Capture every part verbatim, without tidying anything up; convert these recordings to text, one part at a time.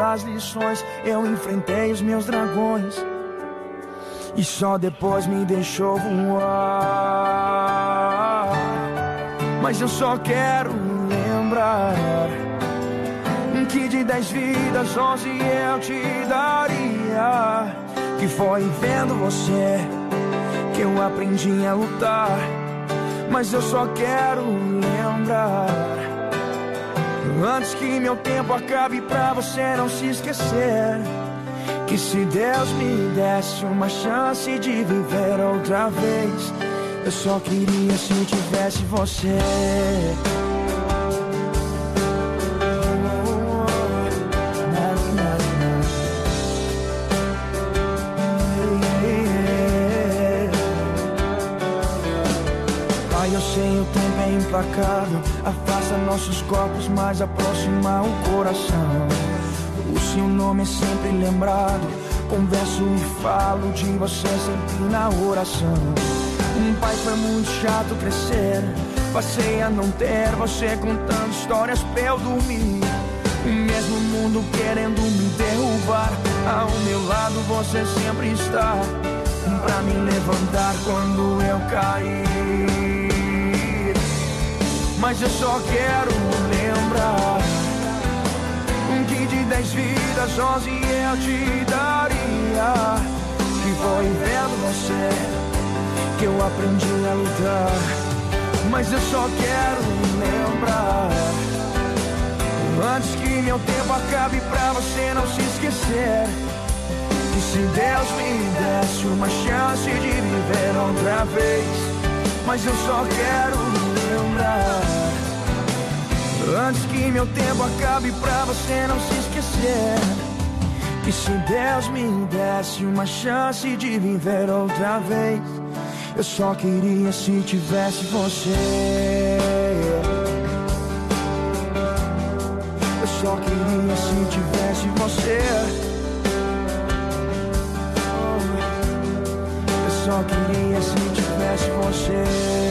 as lições, eu enfrentei os meus dragões e só depois me deixou voar. Mas eu só quero lembrar que de dez vidas, onze eu te daria. Que foi vendo você que eu aprendi a lutar. Mas eu só quero lembrar, antes que meu tempo acabe, pra você não se esquecer, que se Deus me desse uma chance de viver outra vez, eu só queria se tivesse você. Eu sei, o tempo é implacável, afasta nossos corpos, mas aproxima o coração. O seu nome é sempre lembrado, converso e falo de você sempre na oração. Um pai foi muito chato crescer, passei a não ter você contando histórias pra eu dormir. O mesmo mundo querendo me derrubar, ao meu lado você sempre está, pra me levantar quando eu cair. Mas eu só quero lembrar que de dez vidas, onze eu te daria. Que foi vendo você que eu aprendi a lutar. Mas eu só quero lembrar, antes que meu tempo acabe, pra você não se esquecer, que se Deus me desse uma chance de viver outra vez. Mas eu só quero lembrar, antes que meu tempo acabe, pra você não se esquecer, que se Deus me desse uma chance de viver outra vez, eu só queria se tivesse você. Eu só queria se tivesse você. Eu só queria se tivesse você.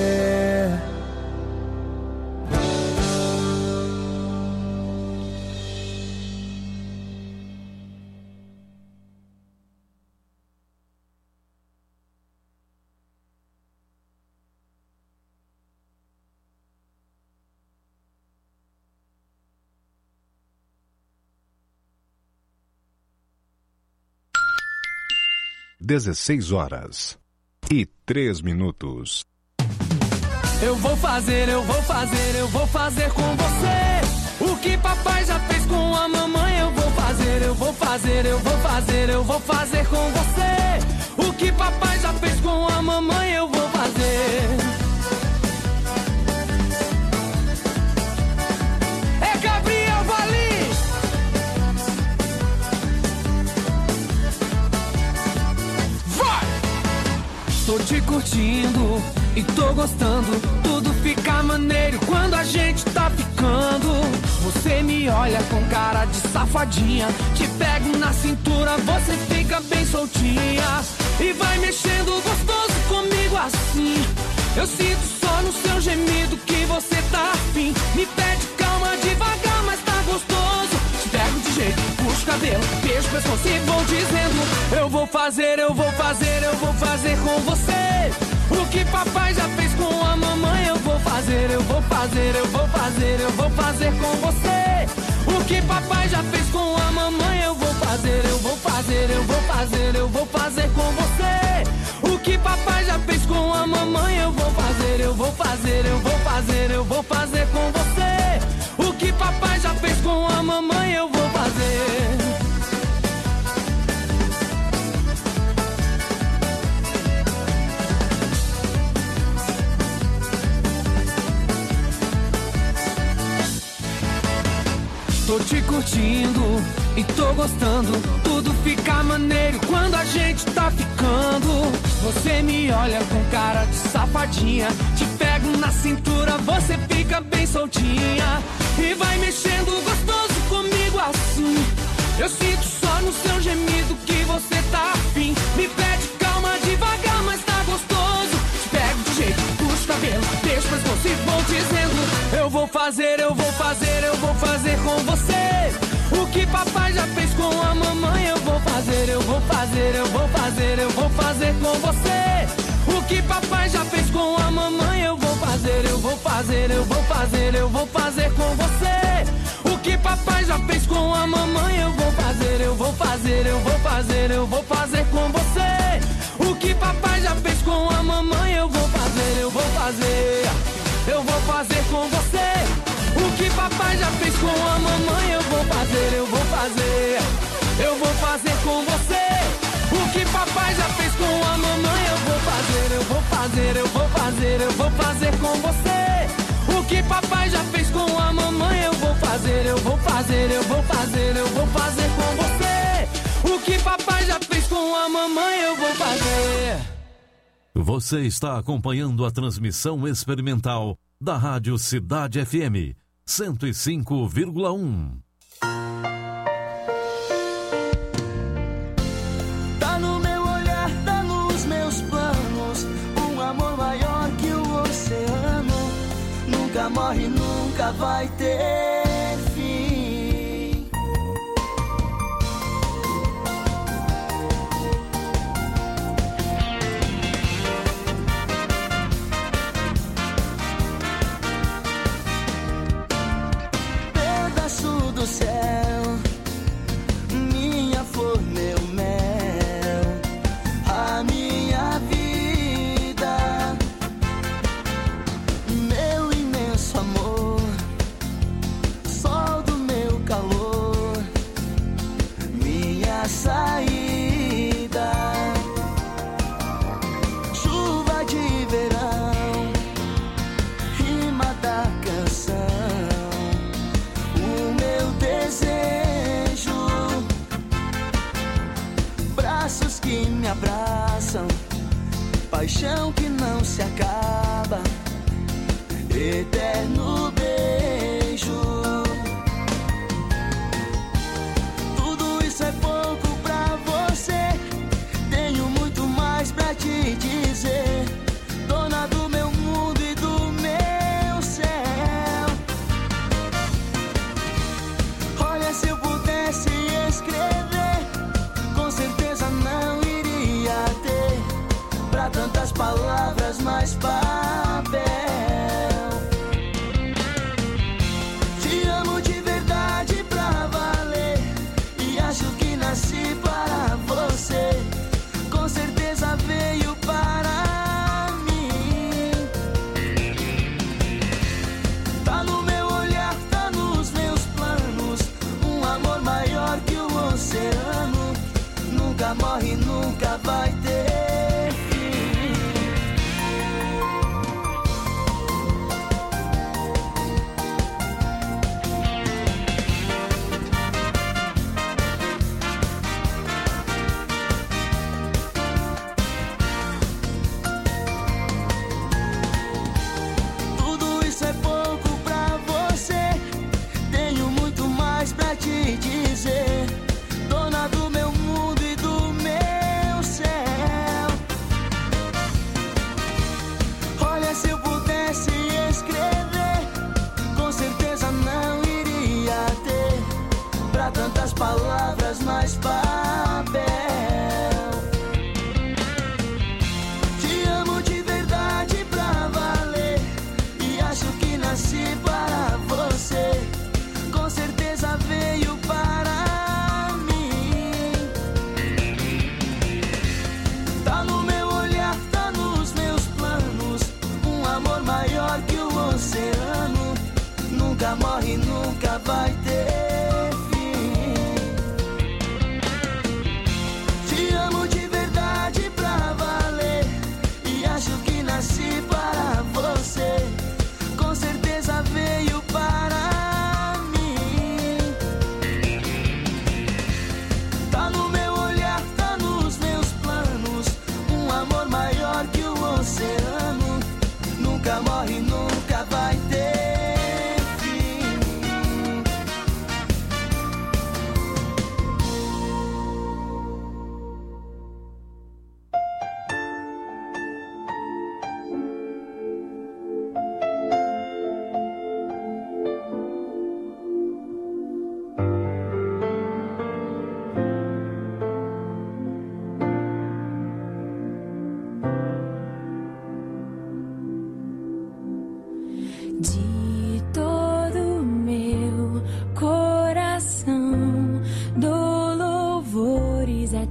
dezesseis horas e três minutos. Eu vou fazer, eu vou fazer, eu vou fazer com você o que papai já fez com a mamãe. Eu vou fazer, eu vou fazer, eu vou fazer, eu vou fazer com você o que papai já fez com a mamãe. Eu vou fazer. É Gabriel Valim. Vai! Tô te curtindo e tô gostando, tudo fica maneiro quando a gente tá ficando. Você me olha com cara de safadinha, te pego na cintura, você fica bem soltinha e vai mexendo gostoso comigo assim. Eu sinto só no seu gemido que você tá afim. Me pede calma devagar, mas tá gostoso. Te pego de jeito, puxo o cabelo, beijo o pescoço e vou dizendo: eu vou fazer, eu vou fazer, eu vou fazer com você o que papai já fez com a mamãe. Eu vou fazer, eu vou fazer, eu vou fazer, eu vou fazer com você o que papai já fez com a mamãe. Eu vou fazer, eu vou fazer, eu vou fazer, eu vou fazer com você o que papai já fez com a mamãe. Eu vou fazer, eu vou fazer, eu vou fazer, eu vou fazer com você o que papai já fez com a mamãe. Eu vou fazer. Tô te curtindo e tô gostando, tudo fica maneiro quando a gente tá ficando. Você me olha com cara de safadinha, te pego na cintura, você fica bem soltinha e vai mexendo gostoso comigo assim. Eu sinto só no seu gemido que você tá afim. Me pede calma devagar, mas tá gostoso. Te pego de jeito, puxo o cabelo, deixo o pescoço e vou dizendo: eu vou fazer, eu vou fazer, eu vou fazer com você o que papai já fez fazer, eu vou fazer, eu vou fazer com você. O que papai já fez com a mamãe, eu vou fazer, eu vou fazer, eu vou fazer, eu vou fazer com você. O que papai já fez com a mamãe, eu vou fazer, eu vou fazer, eu vou fazer, eu vou fazer com você. O que papai já fez com a mamãe, eu vou fazer, eu vou fazer, eu vou fazer com você. O que papai já fez com a mamãe, eu vou fazer, eu vou fazer, eu vou fazer com você. O que papai já fez com a mamãe, eu vou fazer, eu vou fazer, eu vou fazer, eu vou fazer com você. O que papai já fez com a mamãe, eu vou fazer, eu vou fazer, eu vou fazer, eu vou fazer com você. O que papai já fez com a mamãe, eu vou fazer. Você está acompanhando a transmissão experimental da Rádio Cidade F M cento e cinco vírgula um. Tá no meu olhar, tá nos meus planos, um amor maior que o oceano, nunca morre, nunca vai ter fim. Pedaço do céu, minha flor, meu mel, a minha vida, meu imenso amor, sol do meu calor, minha saída, chuva de verão, rima da canção, o meu desejo, braços que me abraçam, paixão que não se acaba, eterno beijo. Tudo isso é pouco pra você, tenho muito mais pra te dizer, dona do meu mundo e do meu céu. Olha, se eu pudesse escrever, com certeza não iria ter pra tantas palavras mais papel. Te amo de verdade pra valer, e acho que nasci para você, com certeza veio para mim. Tá no meu olhar, tá nos meus planos, um amor maior que o oceano, nunca morre, nunca vai ter fim. Tudo isso é pouco pra você, tenho muito mais pra te dizer, dona do meu mundo e do meu céu. Olha, se eu pudesse escrever, com certeza não iria ter pra tantas palavras mais papel. Te amo de verdade pra valer, e acho que nasci para você, com certeza veio para mim. Tá no meu olhar, tá nos meus planos, um amor maior que o oceano, nunca morre, nunca vai ter fim.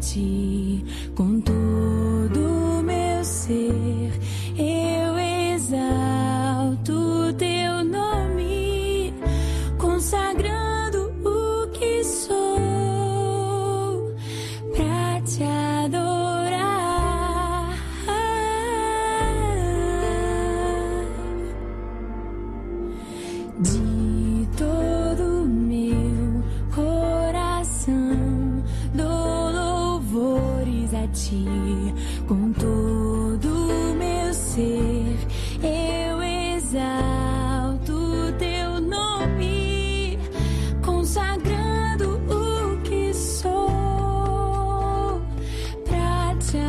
ti, com todo o meu ser, eu exalto teu nome, consagrando o que sou pra te adorar. De todo o meu coração dou louvores a ti, com todo o meu ser eu exalto teu nome, consagrando o que sou pra te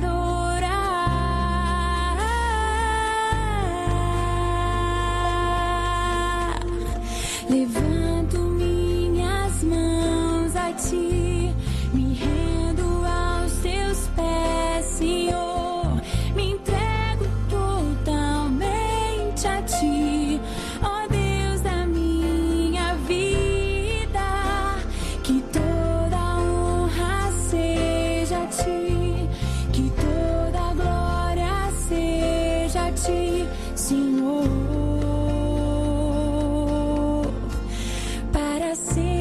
adorar. Levanto minhas mãos a ti, me rendo aos teus pés, Senhor, me entrego totalmente a ti, ó Deus da minha vida, que toda honra seja a ti, que toda glória seja a ti, Senhor, para sempre.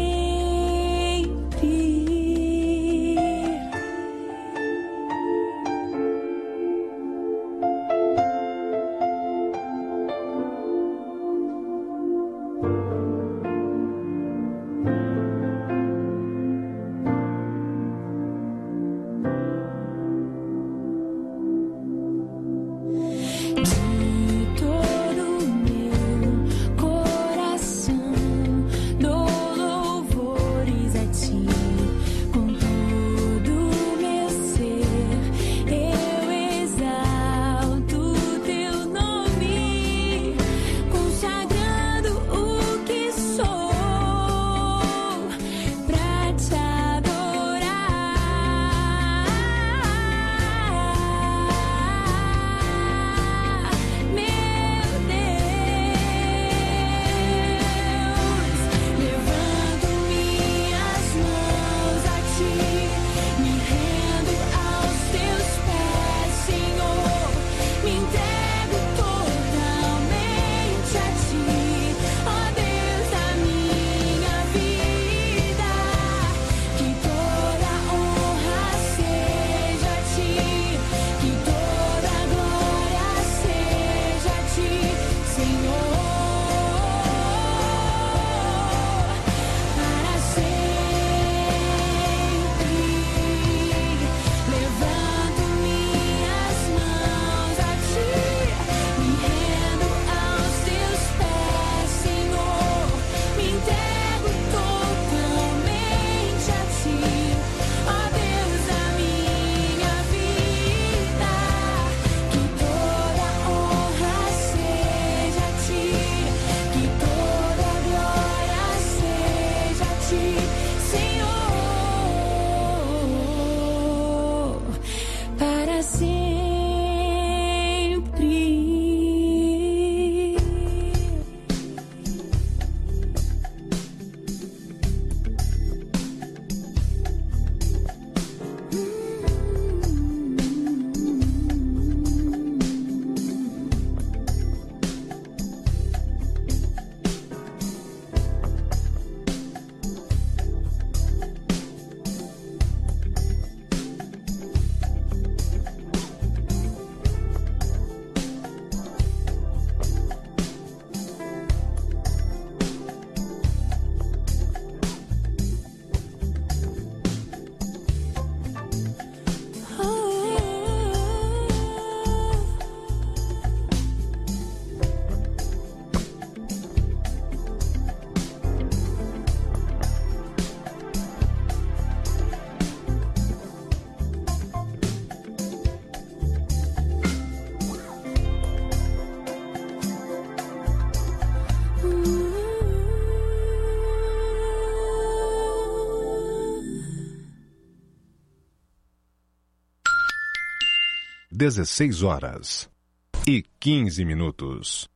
De todo o meu coração dou louvores a ti, com todo o meu ser eu exalto teu nome, consagrando o que sou pra te adorar. Meu Deus, levanto minhas mãos a ti, me rendo aos teus pés, Senhor, me entrego totalmente a ti, ó Deus da minha vida, que toda honra seja a ti, que toda glória seja a ti, Senhor, para sempre. Levanto minhas mãos a ti, me rendo aos teus pés, Senhor, me entrego totalmente a ti, ó Deus da minha vida, que toda honra seja a ti, que toda glória seja a ti, Senhor, para sempre. dezesseis horas e quinze minutos.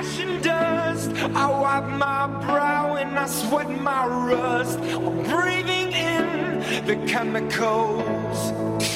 ash and dust. I wipe my brow and I sweat my rust. I'm breathing in the chemicals.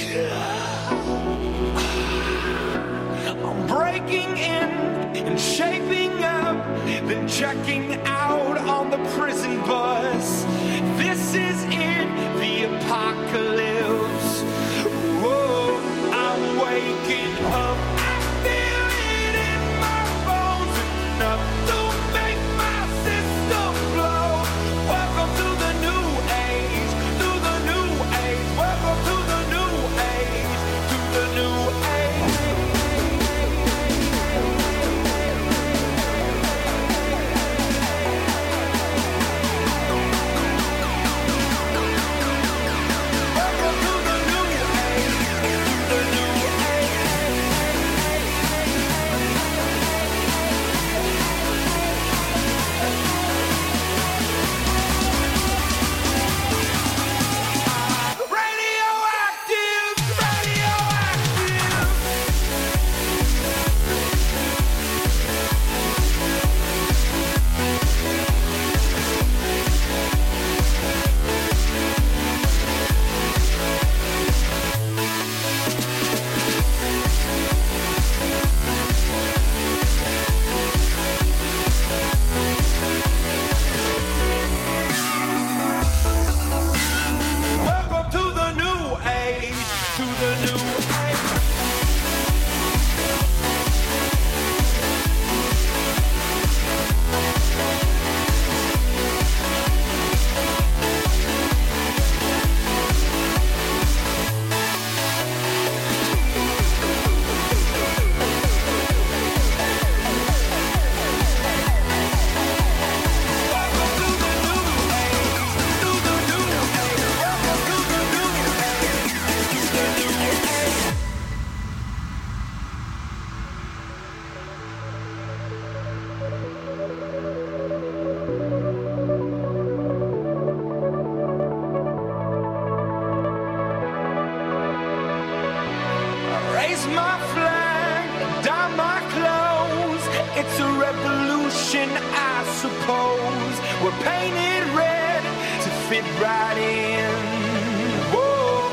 I'm breaking in and shaping up, then checking out on the prison bus. This is it, the apocalypse. Whoa, I'm waking up. I feel it in my bones, enough to make my system blow. Welcome to the new age, to the new age. Welcome to the new age, to the new age. Welcome to the new age, to the new age. Radioactive, radioactive. Welcome to the new age, to the new age. Welcome to the new age, to the new age. Welcome to the new age, to the new age. Raise my flag, dye my clothes. It's a revolution, I suppose. We're painted red to fit right in. Whoa.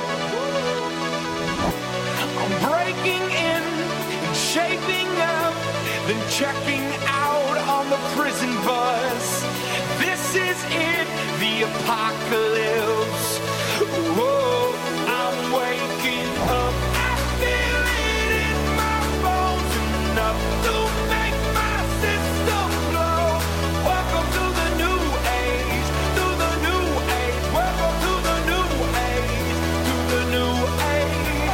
I'm breaking in and shaping up, then checking out on the prison bus. This is it, the apocalypse. Whoa, I'm waking up. I feel it in my bones, enough to make my system blow. Welcome to the new age, to the new age. Welcome to the new age, to the new age.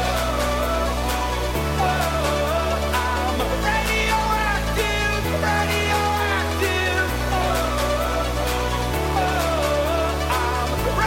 I'm radioactive, radioactive. I'm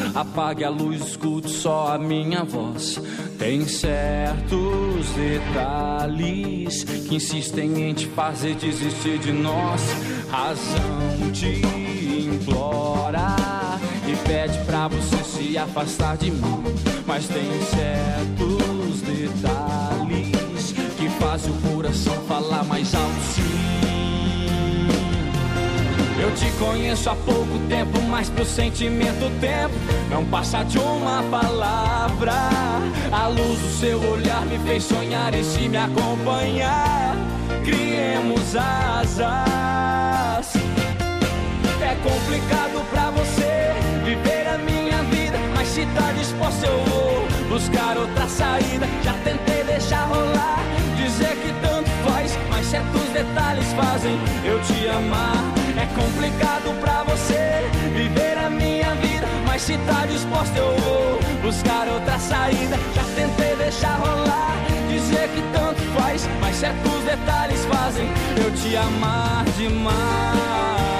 Apague a luz, escute só a minha voz. Tem certos detalhes que insistem em te fazer desistir de nós. Razão te implora e pede pra você se afastar de mim. Mas tem certos detalhes que fazem o coração falar mais alto, sim. Eu te conheço há pouco tempo, mas pro sentimento o tempo não passa de uma palavra. A luz do seu olhar me fez sonhar e se me acompanhar, criemos asas. É complicado pra você viver a minha vida, mas se tá disposto eu vou buscar outra saída. Já tentei deixar rolar, dizer que tanto faz, mas certos detalhes fazem eu te amar. É complicado pra você viver a minha vida, mas se tá disposto eu vou buscar outra saída. Já tentei deixar rolar, dizer que tanto faz, mas certos detalhes fazem eu te amar demais.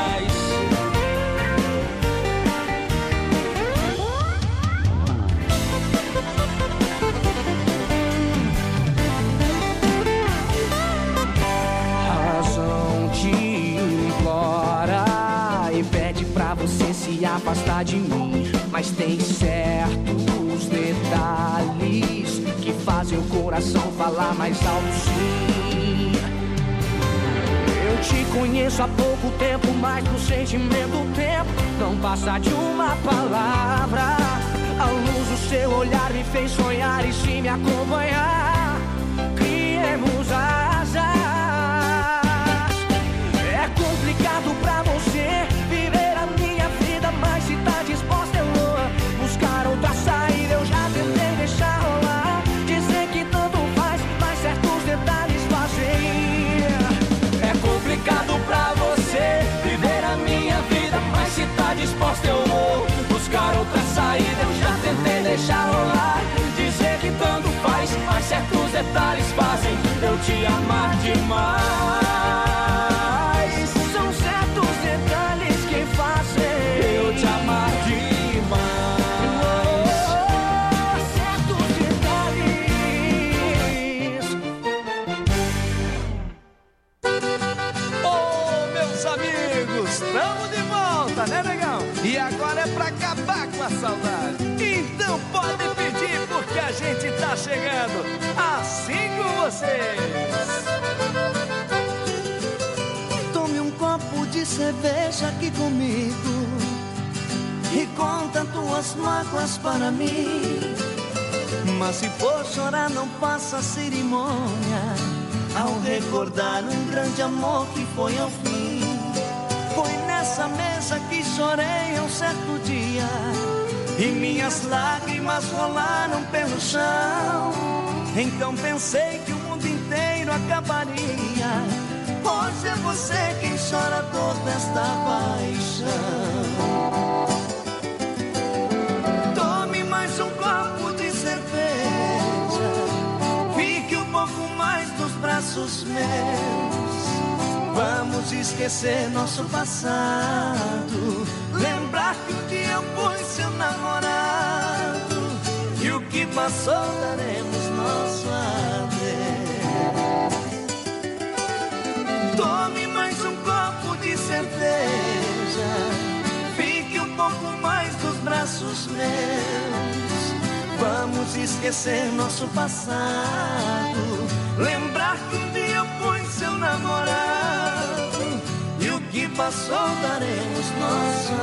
Você se afastar de mim, mas tem certos detalhes que fazem o coração falar mais alto, sim. Eu te conheço há pouco tempo, mas no sentimento o tempo não passa de uma palavra. A luz do seu olhar me fez sonhar e se me acompanhar, criemos asas. É complicado pra você viver a minha vida, mas se tá disposta eu vou buscar outra saída. Eu já tentei deixar rolar, dizer que tanto faz, mas certos detalhes fazem. É complicado pra você viver a minha vida, mas se tá disposta eu vou buscar outra saída. Eu já tentei deixar rolar, dizer que tanto faz, mas certos detalhes fazem eu te amar demais. Né, negão? E agora é pra acabar com a saudade. Então pode pedir, porque a gente tá chegando assim com vocês. Tome um copo de cerveja aqui comigo e conta tuas mágoas para mim. Mas se for chorar não faça cerimônia ao recordar um grande amor que foi ao fim. Foi nessa mesa que chorei um certo dia e minhas lágrimas rolaram pelo chão. Então pensei que o mundo inteiro acabaria. Hoje é você quem chora a dor desta paixão. Tome mais um copo de cerveja, fique um pouco mais nos braços meus. Vamos esquecer nosso passado, lembrar que um dia eu fui seu namorado, e o que passou daremos nosso adeus. Tome mais um copo de cerveja, fique um pouco mais nos braços meus. Vamos esquecer nosso passado, lembrar que um dia eu fui seu namorado, e o que passou daremos nosso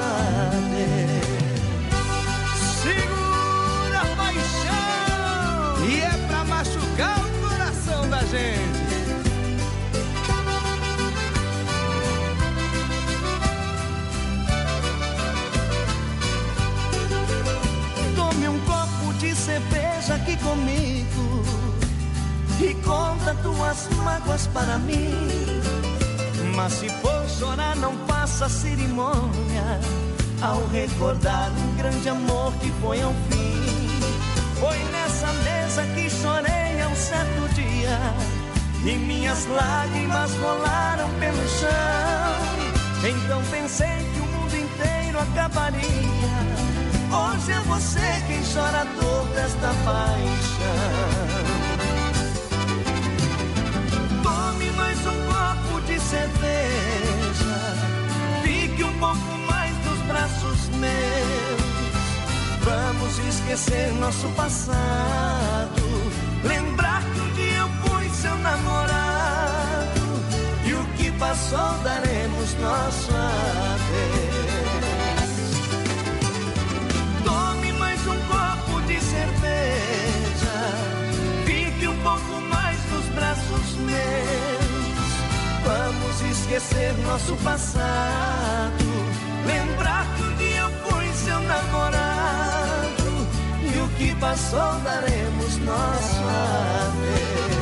adeus. Segura a paixão! E é pra machucar o coração da gente. Tome um copo de cerveja aqui comigo e conta tuas mágoas para mim. Mas se for chorar não faça cerimônia ao recordar um grande amor que foi ao fim. Foi nessa mesa que chorei um certo dia e minhas lágrimas rolaram pelo chão. Então pensei que o mundo inteiro acabaria. ser você quem chora a dor desta paixão. Tome mais um copo de cerveja, fique um pouco mais nos braços meus. Vamos esquecer nosso passado, lembrar que um dia eu fui seu namorado, e o que passou daremos nosso adeus. Tome mais um copo de cerveja, fique um pouco mais nos braços meus. Vamos esquecer nosso passado, lembrar que um dia eu fui seu namorado, e o que passou daremos nosso adeus.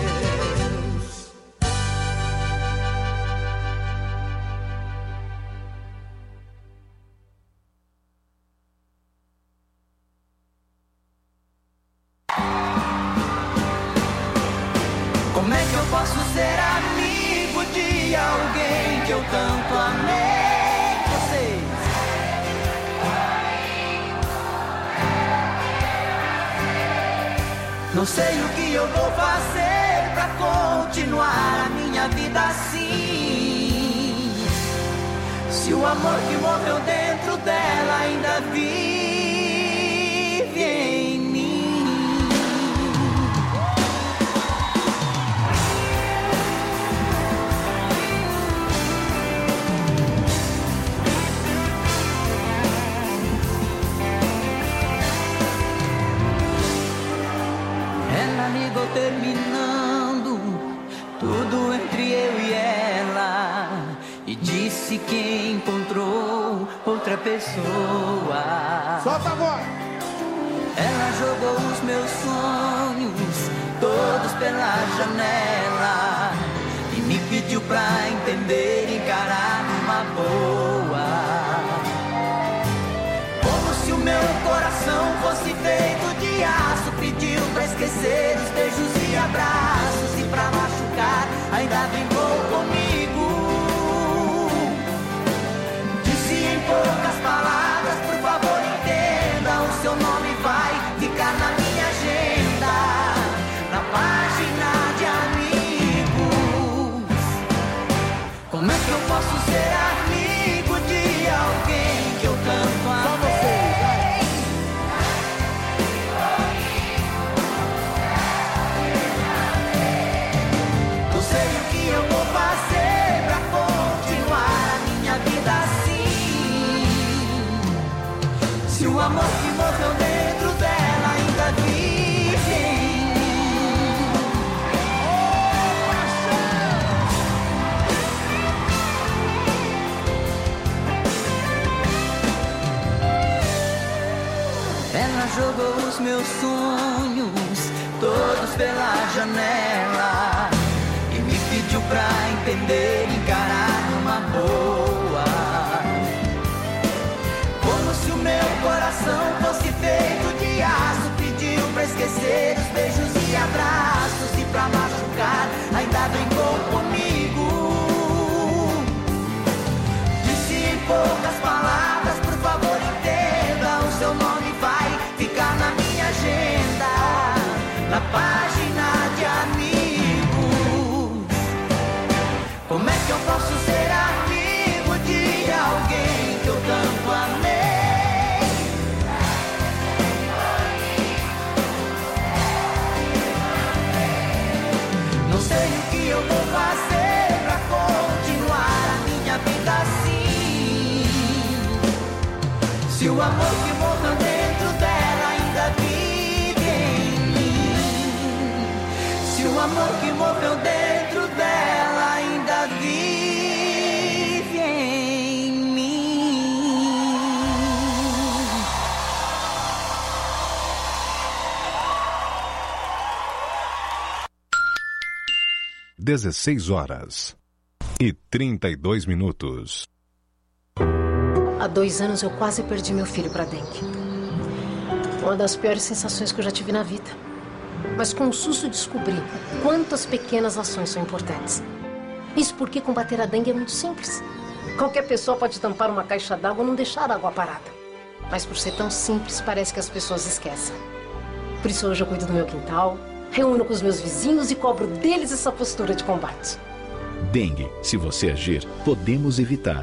Como é que eu posso ser amigo de alguém que eu tanto amei? Vocês. Não sei o que eu vou fazer pra continuar a minha vida assim. Se o amor que morreu dentro dela ainda vive em mim. Ela ligou terminando tudo entre eu e ela, e disse que encontrou outra pessoa. Solta a voz! Ela jogou os meus sonhos todos pela janela e me pediu pra entender e encarar numa boa. Como se o meu coração fosse feito de aço, pediu pra esquecer os beijos e abraços, e pra machucar ainda brincou comigo. Disse em poucas palavras, por favor entenda, o seu nome vai ficar na minha agenda, na página de amigos. Como é que eu posso ser amigo de alguém que eu tanto amei? Não sei o que eu vou fazer pra continuar a minha vida assim. Se o amor que morreu dentro dela ainda vive em mim. Ela jogou os meus sonhos todos pela janela e me pediu pra entender e encarar numa boa. Como se o meu coração fosse feito de aço, pediu pra esquecer os beijos e abraços, e pra machucar ainda brincou comigo. Disse em poucas palavras, por favor entenda, o seu nome vai ficar na minha agenda, na página de amigos. Como é que eu posso ser amigo de alguém que eu tanto amei? Não sei o que eu vou fazer pra continuar a minha vida assim. Se o amor que morreu dentro dela ainda vive em mim. Se o amor que morreu dentro dela ainda vive em mim. dezesseis horas e trinta e dois minutos. Há dois anos eu quase perdi meu filho para dengue. Uma das piores sensações que eu já tive na vida. Mas com o susto descobri quantas pequenas ações são importantes. Isso porque combater a dengue é muito simples. Qualquer pessoa pode tampar uma caixa d'água ou não deixar a água parada. Mas por ser tão simples, parece que as pessoas esquecem. Por isso hoje eu cuido do meu quintal, reúno com os meus vizinhos e cobro deles essa postura de combate. Dengue, se você agir, podemos evitar.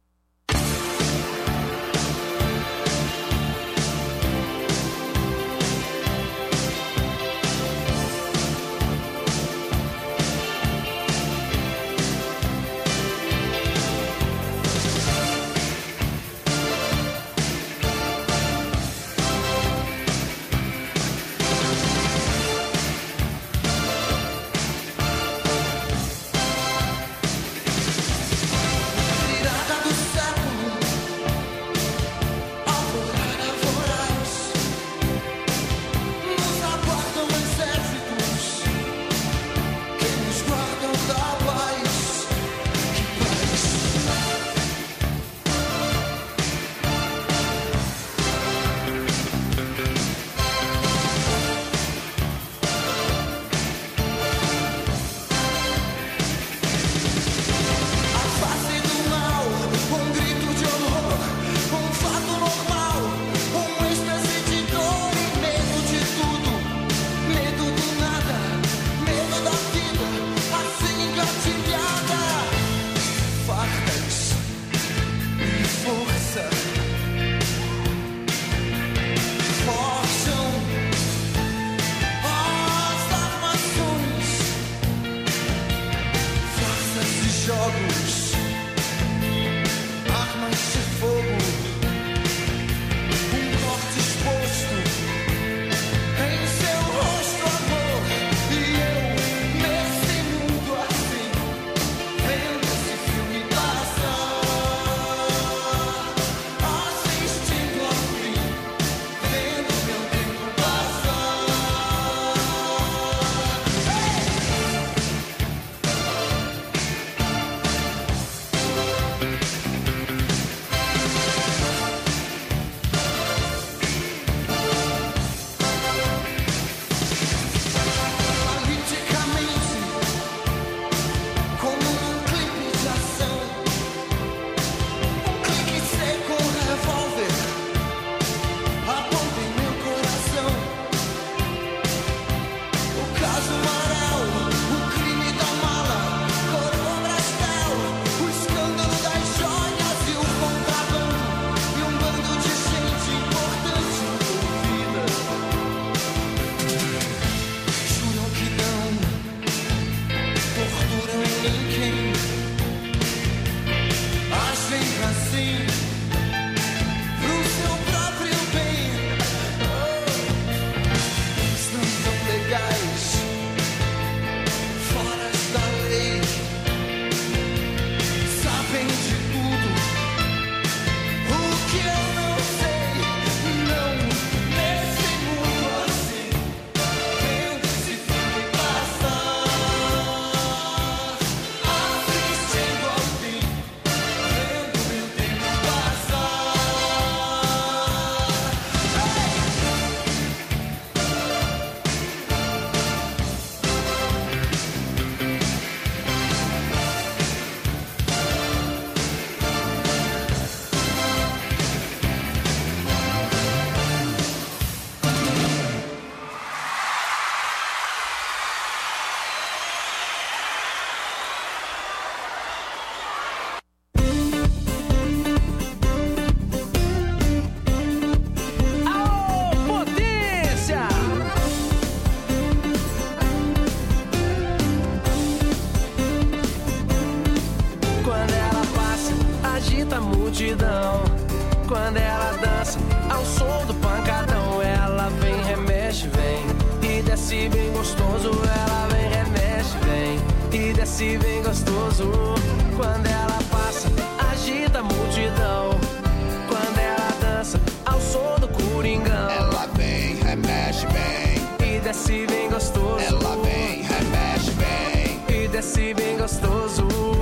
multidão. Quando ela dança ao som do pancadão, ela vem, remexe, vem e desce bem gostoso. Ela vem, remexe, vem e desce bem gostoso. Quando ela passa, agita a multidão. Quando ela dança ao som do coringão, ela vem, remexe, vem e desce bem gostoso. Ela vem, remexe, vem e desce bem gostoso.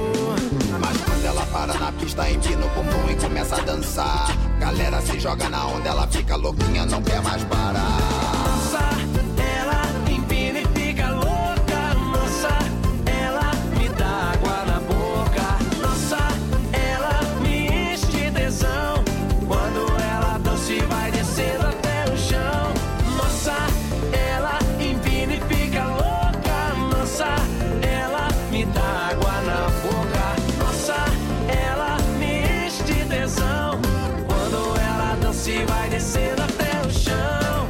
Mas quando ela para na pista, empina o bumbum e começa a dançar, galera se joga na onda, ela fica louquinha, não quer mais parar. Nossa, ela empina e fica louca. Nossa, ela me dá água na boca. Nossa, ela me enche de tesão. Quando ela dança descendo até o chão. Nossa, ela empina e fica louca. Nossa, ela me dá água na boca. Nossa, ela me enche de tesão. Quando ela dança e vai descendo até o chão.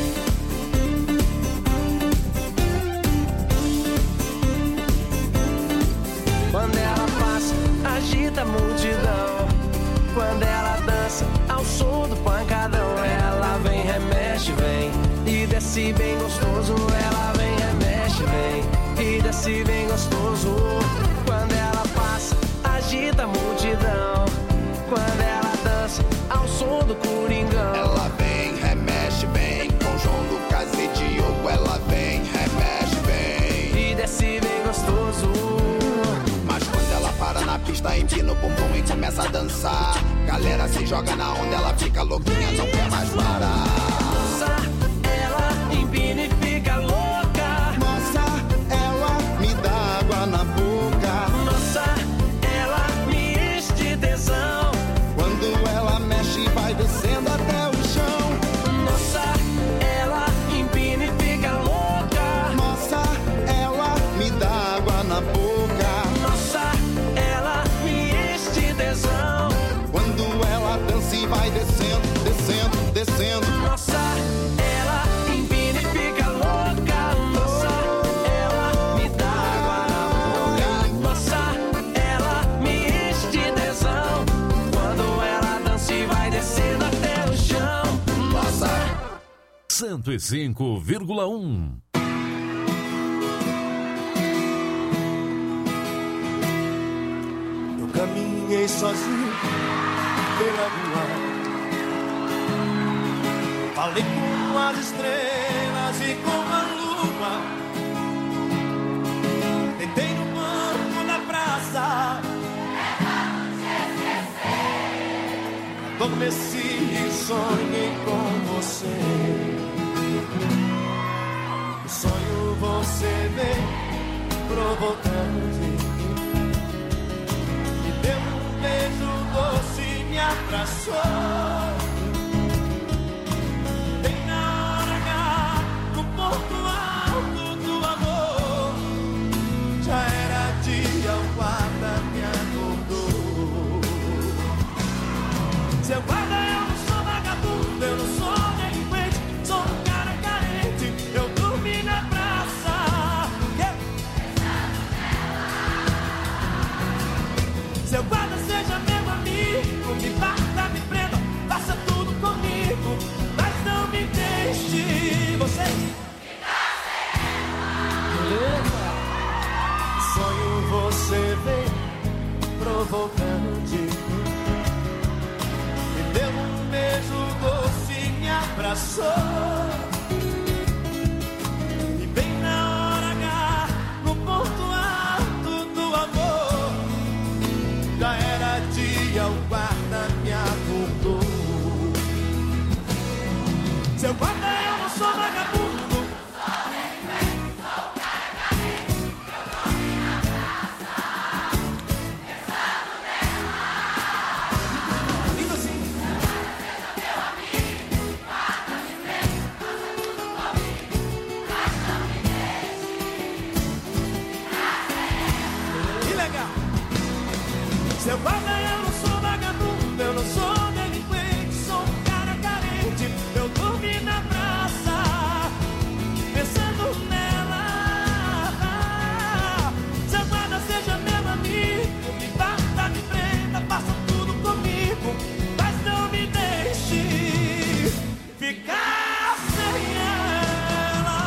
Quando ela passa, agita a multidão. Quando ela dança, ao som do pancadão. Ela vem, remexe, vem e desce bem gostoso. Ela vem, remexe, vem e desce bem gostoso. Quando ela passa, agita a multidão. Quando ela dança, ao som do Coringão. Ela vem, remexe, vem com João Lucas e Diogo. Ela vem, remexe, vem e desce bem gostoso. Mas quando ela para na pista, empina o bumbum e começa a dançar. Galera se joga na onda, ela fica louquinha, não quer mais parar. Nossa, ela empina e fica louca. Nossa, ela me dá água na boca. Nossa, ela me enche de tesão. Quando ela mexe e vai descendo até o chão. Nossa, ela empina e fica louca. Nossa, ela me dá água na boca. Nossa, ela me enche de tesão. Quando ela dança e vai descendo, descendo, descendo. Nossa, ela empina e fica louca. Nossa, ela me dá água na boca. Nossa, ela me enche de tesão. Quando ela dança e vai descendo até o chão. Nossa. cento e cinco vírgula um. Eu caminhei sozinho pela rua. Falei com as estrelas e com a lua. Deitei no banco da praça. Adormeci e sonhei com você. O sonho você veio provocante. Me deu um beijo doce e me abraçou. Seu guarda, eu não sou vagabundo, eu não sou delinquente, sou um cara carente, eu dormi na praça. Yeah. Seu guarda, seja meu amigo, me bata, me prenda, faça tudo comigo, mas não me deixe. Você sonho você vem provocante. Deu um beijo doce e me abraçou. E bem na hora H, no ponto alto do amor, já era dia, o guarda me acordou. Seu guarda, eu não sou vagabundo. Seu guarda, eu não sou vagabundo, eu não sou delinquente, sou um cara carente, eu dormi na praça, pensando nela. Seu guarda, seja meu amigo, me bata, me prenda, faça tudo comigo, mas não me deixe ficar sem ela.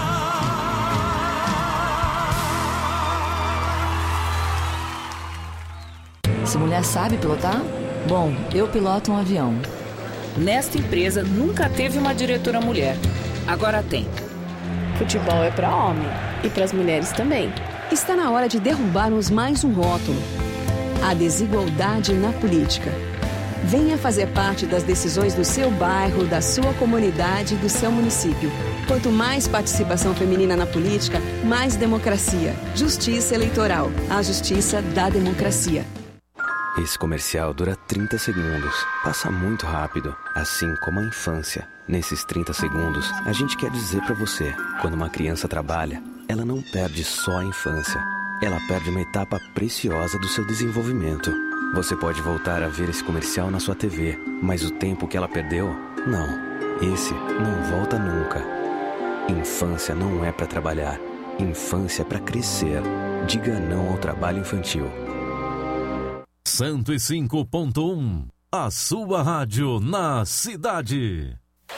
Essa mulher sabe pilotar? Bom, eu piloto um avião. Nesta empresa nunca teve uma diretora mulher. Agora tem. Futebol é para homem e para as mulheres também. Está na hora de derrubarmos mais um rótulo: a desigualdade na política. Venha fazer parte das decisões do seu bairro, da sua comunidade e do seu município. Quanto mais participação feminina na política, mais democracia. Justiça Eleitoral. A justiça da democracia. Esse comercial dura trinta segundos. Passa muito rápido, assim como a infância. Nesses trinta segundos, a gente quer dizer pra você, quando uma criança trabalha, ela não perde só a infância. Ela perde uma etapa preciosa do seu desenvolvimento. Você pode voltar a ver esse comercial na sua T V, mas o tempo que ela perdeu, não. Esse não volta nunca. Infância não é pra trabalhar. Infância é pra crescer. Diga não ao trabalho infantil. cento e cinco ponto um, a sua rádio na cidade.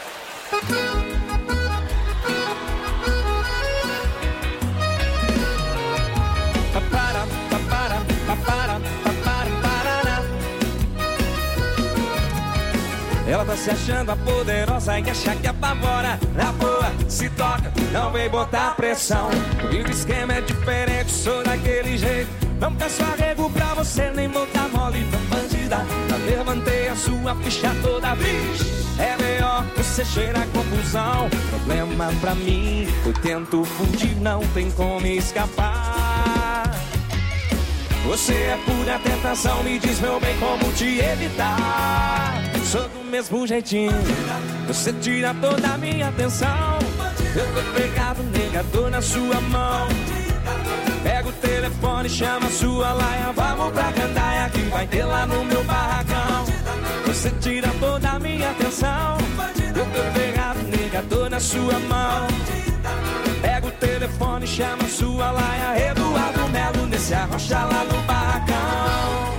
Ela tá se achando a poderosa e acha que apavora. Na boa, se toca, não vem botar pressão. E o esquema é diferente, sou daquele jeito. Não peço arrego pra você, nem botar mole, não bandida. Já levantei a sua ficha toda vez. É melhor você cheirar confusão. Problema pra mim, eu tento fugir, não tem como escapar. Você é pura tentação, me diz meu bem como te evitar. Sou do mesmo jeitinho, você tira toda a minha atenção. Eu tô pegado, negador na sua mão. Pega o telefone, chama a sua laia. Vamos pra gandaia que vai ter lá no meu barracão. Você tira toda a minha atenção. Eu tô pegado, negador na sua mão. Pega o telefone, chama a sua laia. Eduardo Melo nesse arrocha lá no barracão.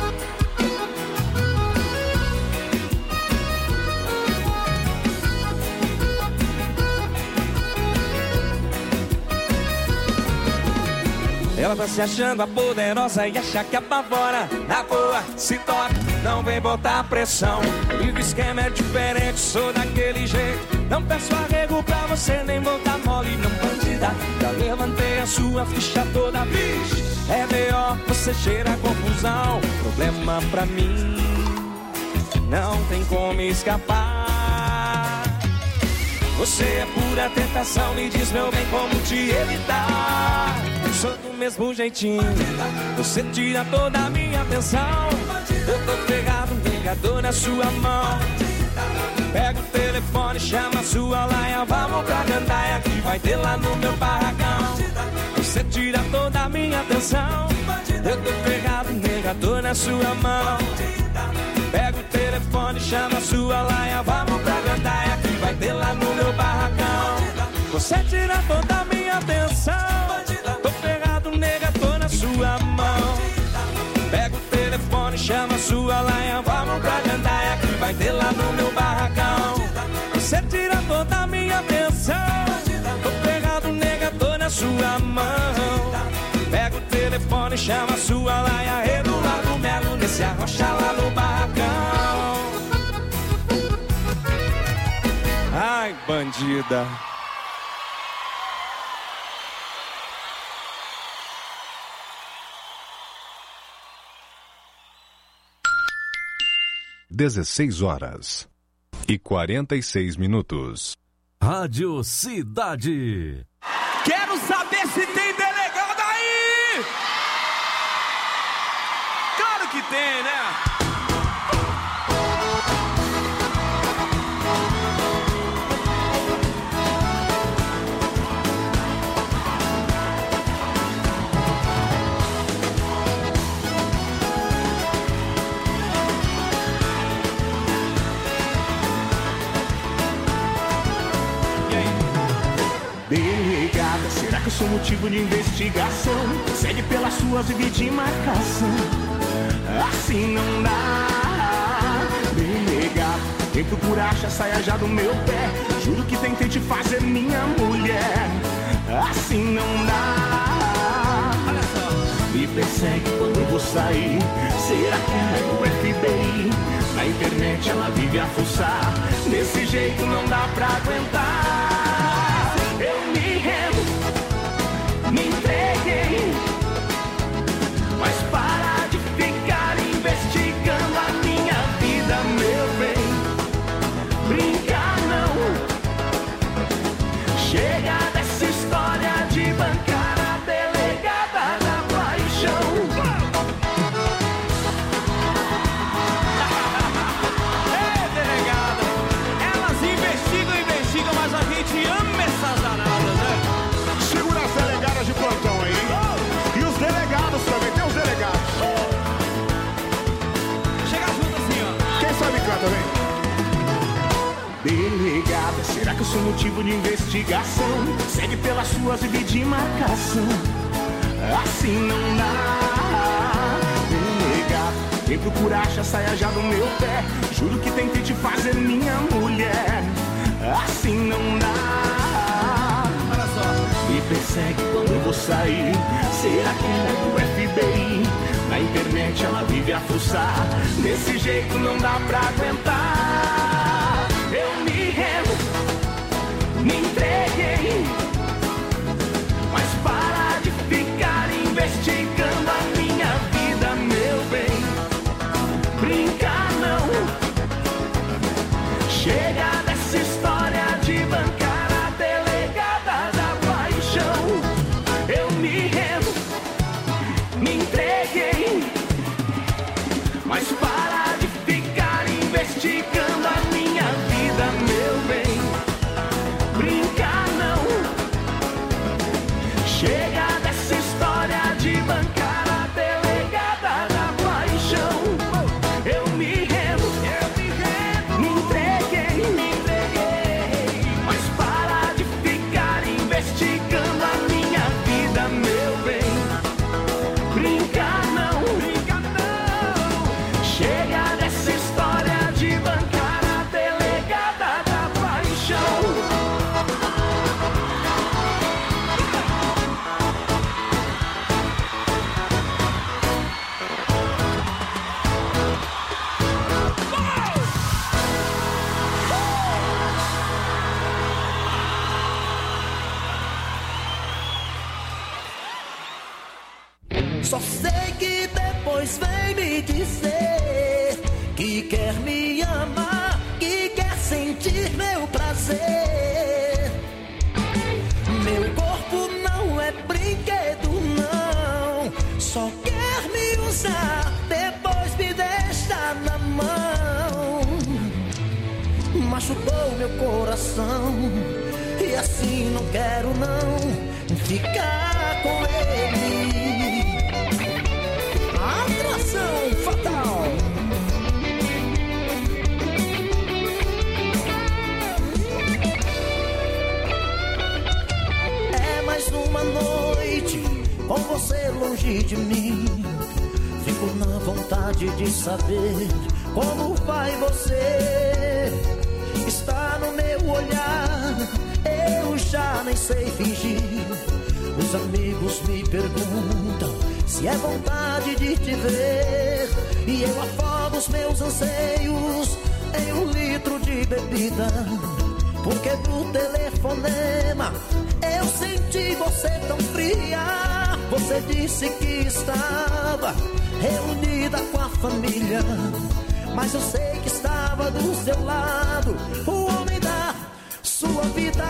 Ela tá se achando a poderosa e acha que apavora. Na boa, se toca, não vem botar pressão. E o esquema é diferente, sou daquele jeito. Não peço arrego pra você, nem botar mole, não bandida. Já levantei a sua ficha toda vez. É melhor você cheirar confusão. Problema pra mim, não tem como escapar. Você é pura tentação, me diz meu bem como te evitar. Sou do mesmo jeitinho, você tira toda a minha atenção. Eu tô pegado, negador na sua mão. Pega o telefone, chama a sua laia. Vamos pra gandaia que vai ter lá no meu barracão. Você tira toda a minha atenção. Eu tô pegado, negador na sua mão. Pega o telefone, chama a sua laia. Vamos pra gandaia que vai ter lá no meu barracão. Você tira toda a minha atenção. Tô pegado, nega, tô na sua mão. Pega o telefone, chama a sua laia. Vamos pra gandaia que vai ter lá no meu barracão. Você tira toda a minha atenção. Tô pegado, nega, tô na sua mão. Pega o telefone, chama a sua laia. Eduardo Melo nesse arrocha lá no barracão. Ai, bandida. dezesseis horas e quarenta e seis minutos. Rádio Cidade. Quero saber se tem delegado aí! Claro que tem, né? Delegada, será que eu sou motivo de investigação? Segue pelas suas vidas de marcação. Assim não dá. Delegada, quem procura acha, saia já do meu pé. Juro que tentei te fazer minha mulher. Assim não dá. Me persegue quando eu vou sair. Será que é o F B I? Na internet ela vive a fuçar. Desse jeito não dá pra aguentar. Eu me rendo, me entreguei. Mas para de ficar investigando a minha vida, meu bem. Brincar não. Chega dessa história de bancar a delegada da paixão. Será que eu sou motivo de investigação? Segue pelas suas e de marcação. Assim não dá. Vem negar, vem procurar, já saia já do meu pé. Juro que tentei te fazer minha mulher. Assim não dá. Olha só. Me persegue quando eu vou sair. Será que é do F B I? Na internet ela vive a fuçar. Desse jeito não dá pra aguentar. Eu me rendo, me entreguei. Mas para de ficar investigando a minha vida, meu bem. Brincar não. Chega dessa história de bancar a delegada da paixão. Eu me rendo, me entreguei. Mas para de ficar investigando a minha vida, meu bem. Brincar não. Chega dessa história de bancar a delegada da paixão. Eu me rendo, eu me rendo, me entreguei, me entreguei. Mas para de ficar investigando a minha vida, meu bem. Brincar não, brincar não. Chega dessa história de bancar a delegada da paixão. Só sei que depois vem me dizer que quer me amar, que quer sentir meu prazer. Meu corpo não é brinquedo, não. Só quer me usar, depois me deixa na mão. Machucou meu coração e assim não quero não ficar com ele. Atração fatal. É mais uma noite com você longe de mim. Fico na vontade de saber como vai você. Está no meu olhar, eu já nem sei fingir. Os amigos me perguntam se é vontade de te ver. E eu afogo os meus anseios em um litro de bebida. Porque do telefonema eu senti você tão fria. Você disse que estava reunida com a família, mas eu sei que estava do seu lado o homem da sua vida.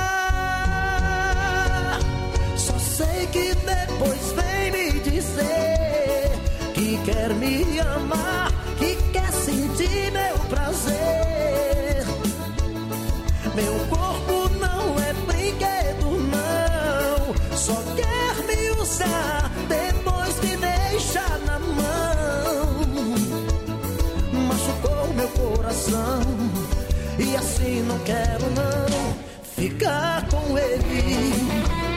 Só sei que depois vem me dizer que quer me amar, que quer sentir meu prazer. Meu corpo não é brinquedo, não. Só quer me usar, depois me deixa na mão. Machucou meu coração e assim não quero não ficar com ele.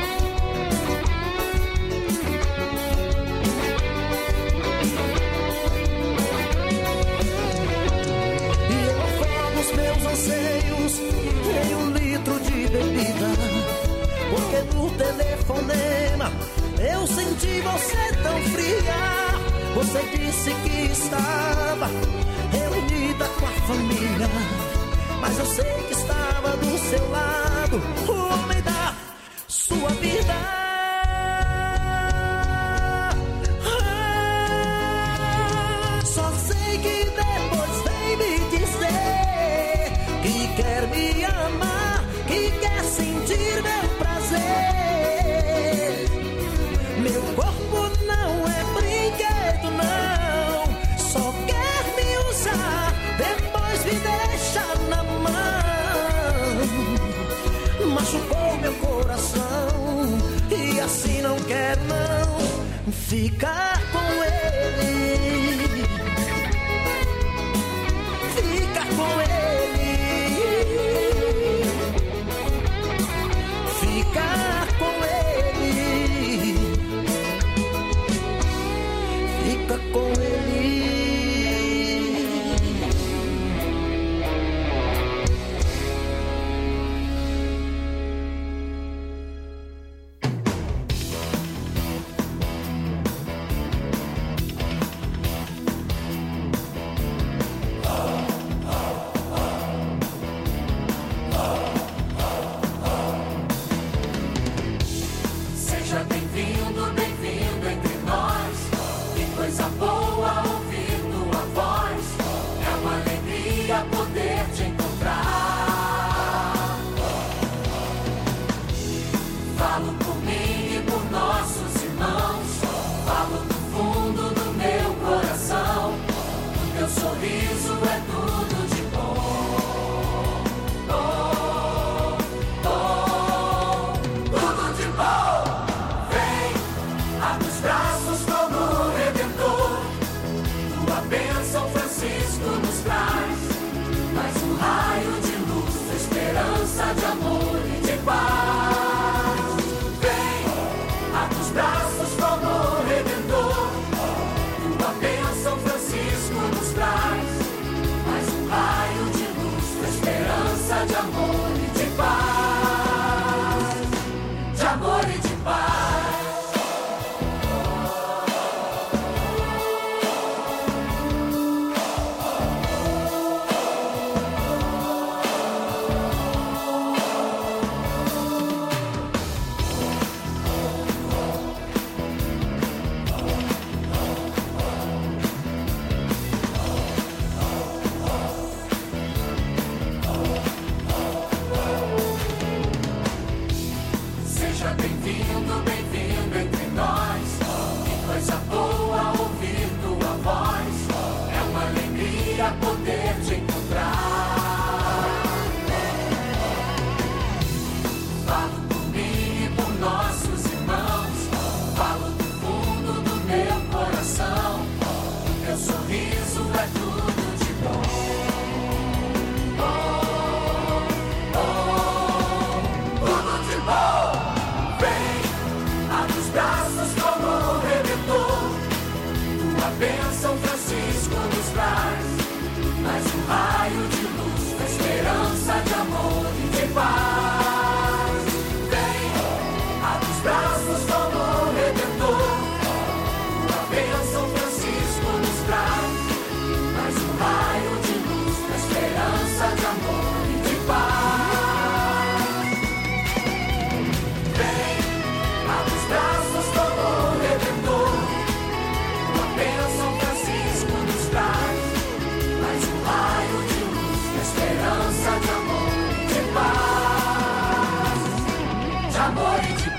Meus anseios em um litro de bebida. Porque no telefonema eu senti você tão fria. Você disse que estava reunida com a família, mas eu sei que estava do seu lado o homem da sua vida. Quer me amar, que quer sentir meu prazer. Meu corpo não é brinquedo, não. Só quer me usar, depois me deixa na mão. Machucou meu coração e assim não quero não ficar com ele. Ficar com ele.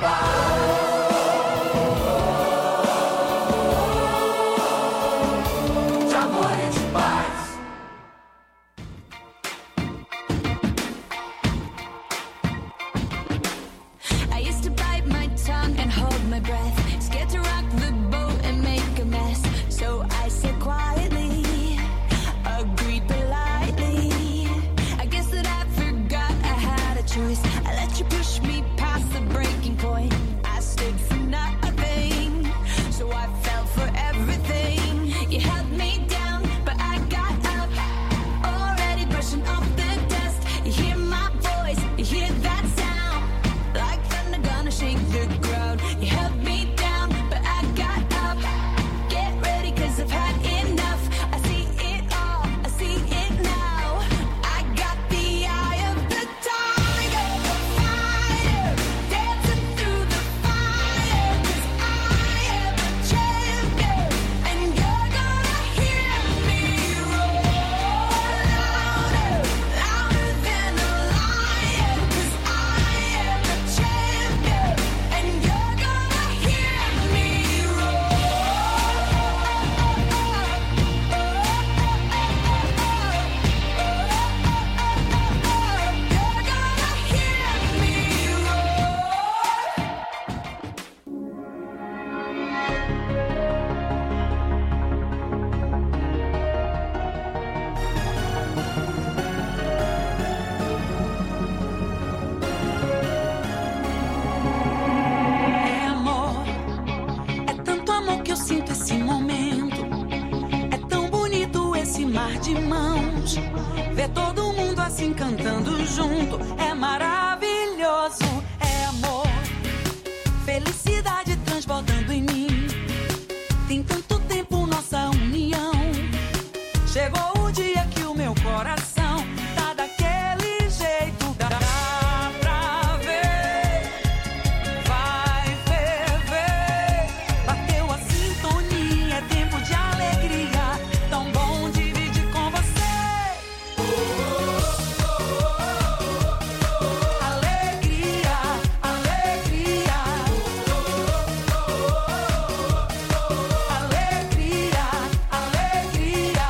De amor e de paz. I used to bite my tongue and hold my breath, scared to rock the boat and make a mess. So I said quietly, agreed politely. I guess that I forgot I had a choice. I let you push me past the breaking point. I stood for nothing, so I fell for everything. You held me down, but I got up, already brushing off the dust. You hear my voice, you hear that sound, like thunder gonna shake the ground. You held me down, but I got up. Get ready, cause I've had enough. I see it all, I see it now. I got the eye of the tiger, the fighter, dancing through the fire. Cause I am a champion, and you're gonna hear me roar louder, louder than a lion. Cause I am a champion, and you're gonna hear me roar. É amor, é tanto amor que eu sinto esse momento. É tão bonito esse mar de mãos. Ver todo mundo assim cantando junto é maravilhoso. É amor, felicidade transbordando em mim. Tem tanto tempo nossa união. Chegou o dia que o meu coração tá daquele jeito. Dá pra ver, vai ferver. Bateu a sintonia, é tempo de alegria. Tão bom dividir com você. Alegria, alegria. Alegria, alegria.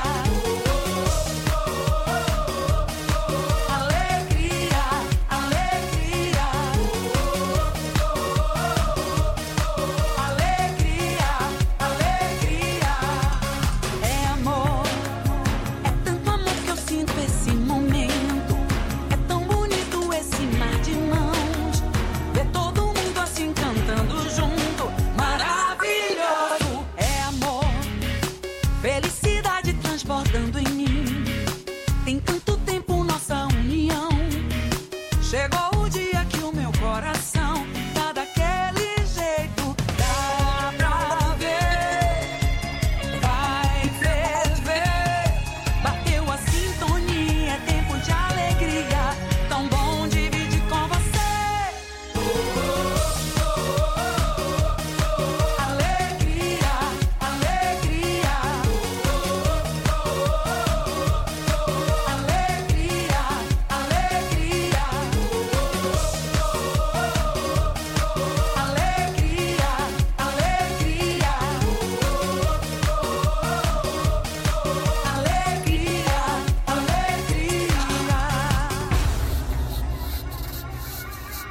Alegria, alegria. Alegria, alegria. É amor, é tanto amor que eu sinto esse momento. É tão bonito esse mar de mãos. Ver todo mundo assim cantando junto, maravilhoso. É amor, felicidade transbordando em mim. Tem tanto tempo nossa união. Chegou o dia que o meu coração